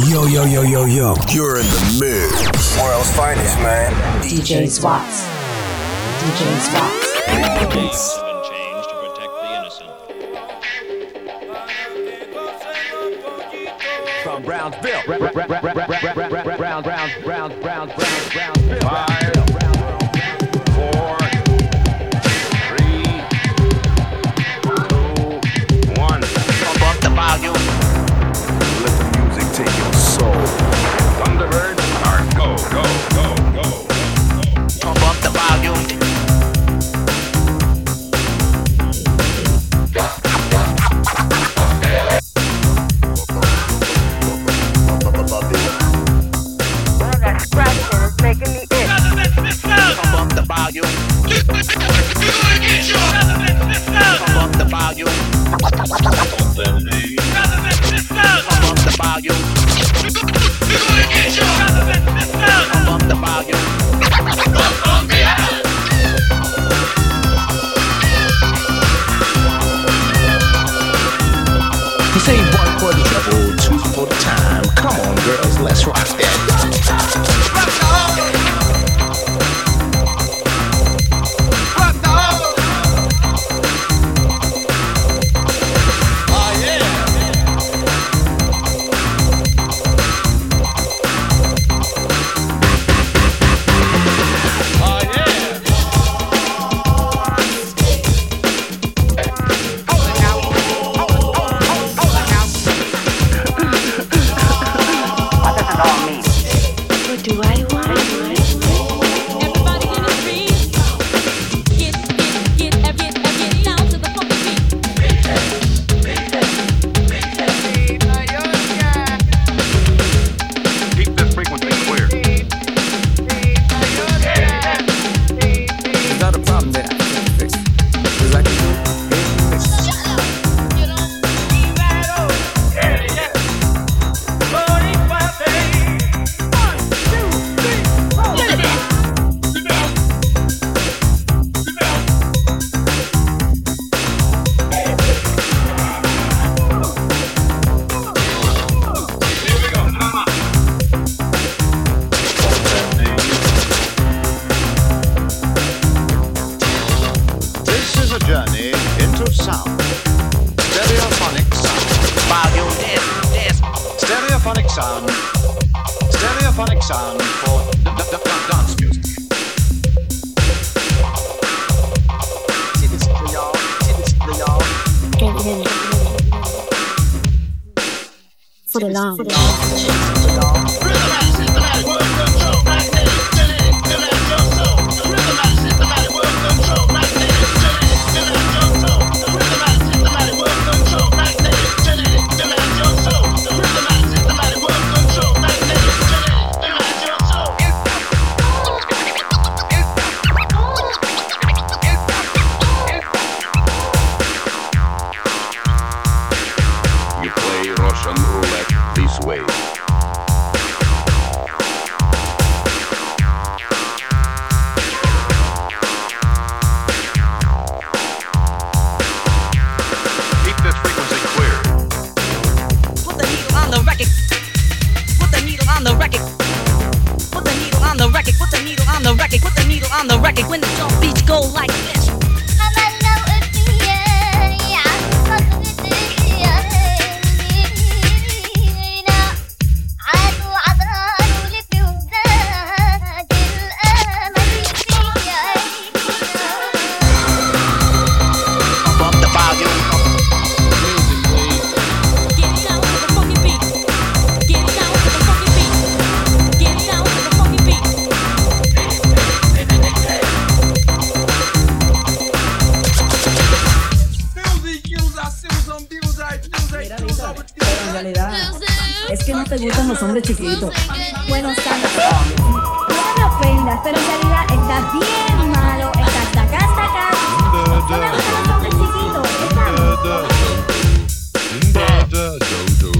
Yo, yo, yo, yo, yo. You're in the mix. World's finest, man. DJ Swats. DJ Swats. Names have been changed to protect the innocent. From Brownsville. Brownsville. 5, 4, 3, 2, 1. Pump up the volume. Let the music take your soul. Thunderbird, start. Go, go, go, go. Pump up the volume. That scratching is making me itch. Pump up the volume. Pump up the volume. Pump up the volume. Pump up the volume. This ain't one for the trouble, two for the time. Come on, girls, let's rock that. What do I want? Everybody in the street, get down to the funky beat. Keep this frequency clear. It's not a problem that I can't fix. 'Cause I can do it. This is a journey into sound. Stereophonic sound. Volume. This. Stereophonic sound. Stereophonic sound for dance music. See this for y'all. See this for y'all. For the long. For y'all. You play Russian roulette this way. Keep this frequency clear. Put the needle on the record. Put the needle on the record. Put the needle on the record. Put the needle on the record. Put the needle on the record. When the drum beats go like this. Pump up the volume. Get down to the funky beat. Get down to the funky beat. Get down to the funky beat. Pero en realidad es que no te gustan los hombres chiquitos. Bueno, no me ofendas, pero en realidad estás bien malo. Estás acá. No me gustan los hombres chiquitos. Estamos.